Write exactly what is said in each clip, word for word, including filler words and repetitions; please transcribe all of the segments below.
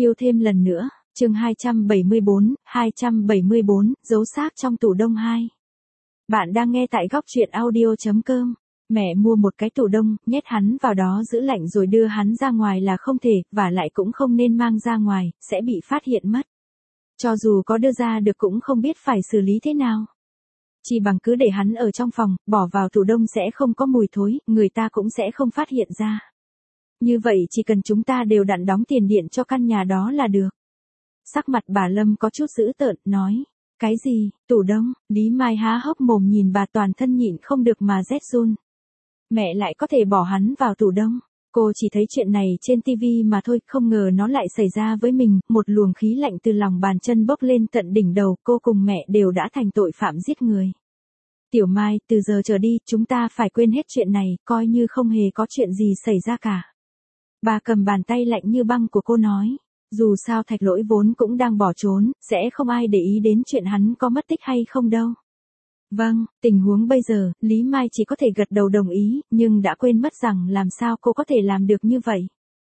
Yêu thêm lần nữa, chương hai trăm bảy mươi bốn, hai trăm bảy mươi bốn, giấu xác trong tủ đông hai. Bạn đang nghe tại góc truyện audio chấm com. Mẹ mua một cái tủ đông, nhét hắn vào đó giữ lạnh rồi đưa hắn ra ngoài là không thể, và lại cũng không nên mang ra ngoài, sẽ bị phát hiện mất. Cho dù có đưa ra được cũng không biết phải xử lý thế nào. Chỉ bằng cứ để hắn ở trong phòng, bỏ vào tủ đông sẽ không có mùi thối, người ta cũng sẽ không phát hiện ra. Như vậy chỉ cần chúng ta đều đặn đóng tiền điện cho căn nhà đó là được. Sắc mặt bà Lâm có chút dữ tợn, nói. Cái gì, tủ đông? Lý Mai há hốc mồm nhìn bà toàn thân nhịn không được mà rét run. Mẹ lại có thể bỏ hắn vào tủ đông. Cô chỉ thấy chuyện này trên tivi mà thôi, không ngờ nó lại xảy ra với mình. Một luồng khí lạnh từ lòng bàn chân bốc lên tận đỉnh đầu, cô cùng mẹ đều đã thành tội phạm giết người. Tiểu Mai, từ giờ trở đi, chúng ta phải quên hết chuyện này, coi như không hề có chuyện gì xảy ra cả. Bà cầm bàn tay lạnh như băng của cô nói. Dù sao Thạch Lỗi vốn cũng đang bỏ trốn, sẽ không ai để ý đến chuyện hắn có mất tích hay không đâu. Vâng, tình huống bây giờ, Lý Mai chỉ có thể gật đầu đồng ý, nhưng đã quên mất rằng làm sao cô có thể làm được như vậy.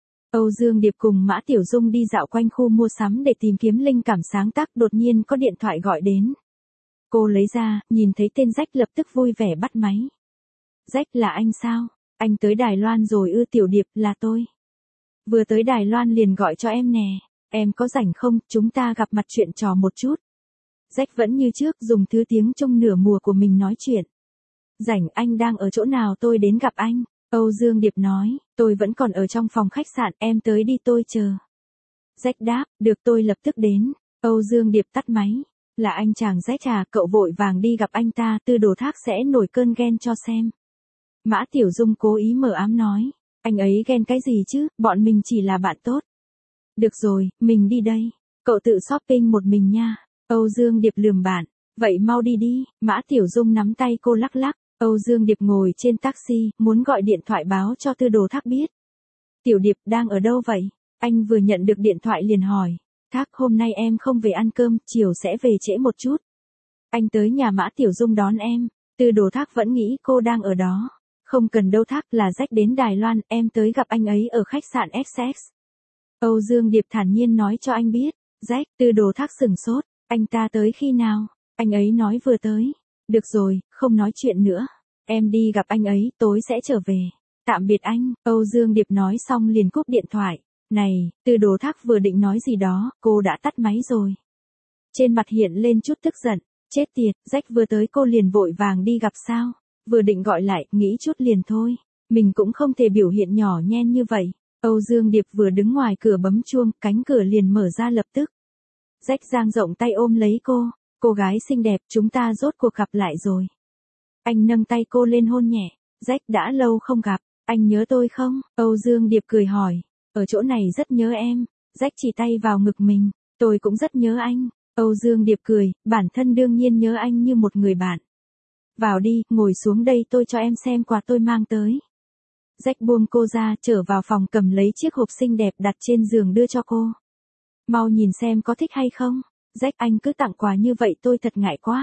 Âu Dương Điệp cùng Mã Tiểu Dung đi dạo quanh khu mua sắm để tìm kiếm linh cảm sáng tác, đột nhiên có điện thoại gọi đến. Cô lấy ra, nhìn thấy tên Rách lập tức vui vẻ bắt máy. Rách, là anh sao? Anh tới Đài Loan rồi ư? Tiểu Điệp, là tôi. Vừa tới Đài Loan liền gọi cho em nè. Em có rảnh không, chúng ta gặp mặt chuyện trò một chút. Rách vẫn như trước dùng thứ tiếng Trung nửa mùa của mình nói chuyện. Rảnh, anh đang ở chỗ nào tôi đến gặp anh? Âu Dương Điệp nói, tôi vẫn còn ở trong phòng khách sạn, em tới đi tôi chờ. Rách đáp, được tôi lập tức đến. Âu Dương Điệp tắt máy. Là anh chàng Rách à, cậu vội vàng đi gặp anh ta, Tư Đồ Thác sẽ nổi cơn ghen cho xem. Mã Tiểu Dung cố ý mờ ám nói. Anh ấy ghen cái gì chứ, bọn mình chỉ là bạn tốt. Được rồi, mình đi đây. Cậu tự shopping một mình nha. Âu Dương Điệp lườm bạn. Vậy mau đi đi. Mã Tiểu Dung nắm tay cô lắc lắc. Âu Dương Điệp ngồi trên taxi, muốn gọi điện thoại báo cho Tư Đồ Thác biết. Tiểu Điệp đang ở đâu vậy? Anh vừa nhận được điện thoại liền hỏi. Thác, hôm nay em không về ăn cơm, chiều sẽ về trễ một chút. Anh tới nhà Mã Tiểu Dung đón em. Tư Đồ Thác vẫn nghĩ cô đang ở đó. Không cần đâu Thác, là Rách đến Đài Loan, em tới gặp anh ấy ở khách sạn ét ích. Âu Dương Điệp thản nhiên nói cho anh biết. Rách, Tư Đồ Thác sừng sốt. Anh ta tới khi nào? Anh ấy nói vừa tới. Được rồi, không nói chuyện nữa. Em đi gặp anh ấy, tối sẽ trở về. Tạm biệt anh. Âu Dương Điệp nói xong liền cúp điện thoại. Này, Tư Đồ Thác vừa định nói gì đó, cô đã tắt máy rồi. Trên mặt hiện lên chút tức giận. Chết tiệt, Rách vừa tới cô liền vội vàng đi gặp sao? Vừa định gọi lại, nghĩ chút liền thôi. Mình cũng không thể biểu hiện nhỏ nhen như vậy. Âu Dương Điệp vừa đứng ngoài cửa bấm chuông, cánh cửa liền mở ra lập tức. Rách dang rộng tay ôm lấy cô. Cô gái xinh đẹp, chúng ta rốt cuộc gặp lại rồi. Anh nâng tay cô lên hôn nhẹ. Rách, đã lâu không gặp, anh nhớ tôi không? Âu Dương Điệp cười hỏi. Ở chỗ này rất nhớ em. Rách chỉ tay vào ngực mình. Tôi cũng rất nhớ anh. Âu Dương Điệp cười, bản thân đương nhiên nhớ anh như một người bạn. Vào đi, ngồi xuống đây tôi cho em xem quà tôi mang tới. Rách buông cô ra, trở vào phòng cầm lấy chiếc hộp xinh đẹp đặt trên giường đưa cho cô. Mau nhìn xem có thích hay không. Rách, anh cứ tặng quà như vậy tôi thật ngại quá.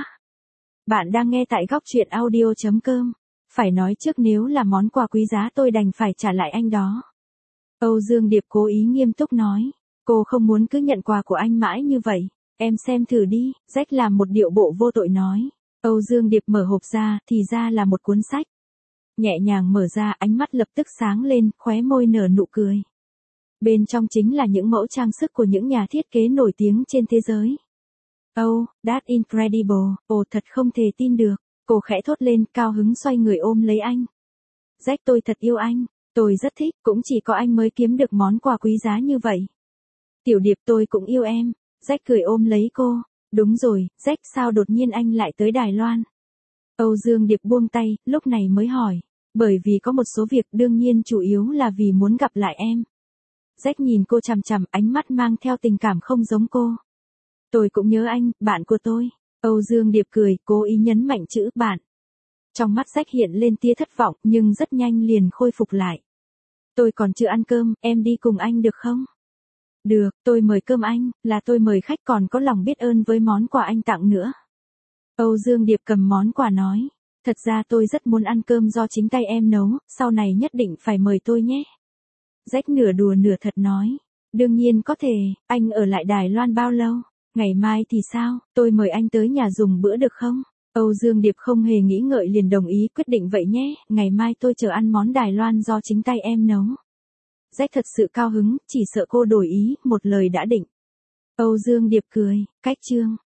Bạn đang nghe tại góc truyện audio chấm com. Phải nói trước nếu là món quà quý giá tôi đành phải trả lại anh đó. Âu Dương Điệp cố ý nghiêm túc nói. Cô không muốn cứ nhận quà của anh mãi như vậy. Em xem thử đi. Rách làm một điệu bộ vô tội nói. Âu Dương Điệp mở hộp ra, thì ra là một cuốn sách. Nhẹ nhàng mở ra, ánh mắt lập tức sáng lên, khóe môi nở nụ cười. Bên trong chính là những mẫu trang sức của những nhà thiết kế nổi tiếng trên thế giới. Oh, that's incredible, ồ thật không thể tin được. Cô khẽ thốt lên, cao hứng xoay người ôm lấy anh. Rách, tôi thật yêu anh, tôi rất thích, cũng chỉ có anh mới kiếm được món quà quý giá như vậy. Tiểu Điệp, tôi cũng yêu em. Rách cười ôm lấy cô. Đúng rồi, Rách, sao đột nhiên anh lại tới Đài Loan? Âu Dương Điệp buông tay, lúc này mới hỏi. Bởi vì có một số việc, đương nhiên chủ yếu là vì muốn gặp lại em. Rách nhìn cô chằm chằm, ánh mắt mang theo tình cảm không giống cô. Tôi cũng nhớ anh, bạn của tôi. Âu Dương Điệp cười, cố ý nhấn mạnh chữ bạn. Trong mắt Rách hiện lên tia thất vọng, nhưng rất nhanh liền khôi phục lại. Tôi còn chưa ăn cơm, em đi cùng anh được không? Được, tôi mời cơm anh, là tôi mời khách, còn có lòng biết ơn với món quà anh tặng nữa. Âu Dương Điệp cầm món quà nói. Thật ra tôi rất muốn ăn cơm do chính tay em nấu, sau này nhất định phải mời tôi nhé. Rách nửa đùa nửa thật nói. Đương nhiên có thể, anh ở lại Đài Loan bao lâu? Ngày mai thì sao, tôi mời anh tới nhà dùng bữa được không? Âu Dương Điệp không hề nghĩ ngợi liền đồng ý, quyết định vậy nhé, ngày mai tôi chờ ăn món Đài Loan do chính tay em nấu. Jack thật sự cao hứng, chỉ sợ cô đổi ý, một lời đã định. Âu Dương Điệp cười, cách chương.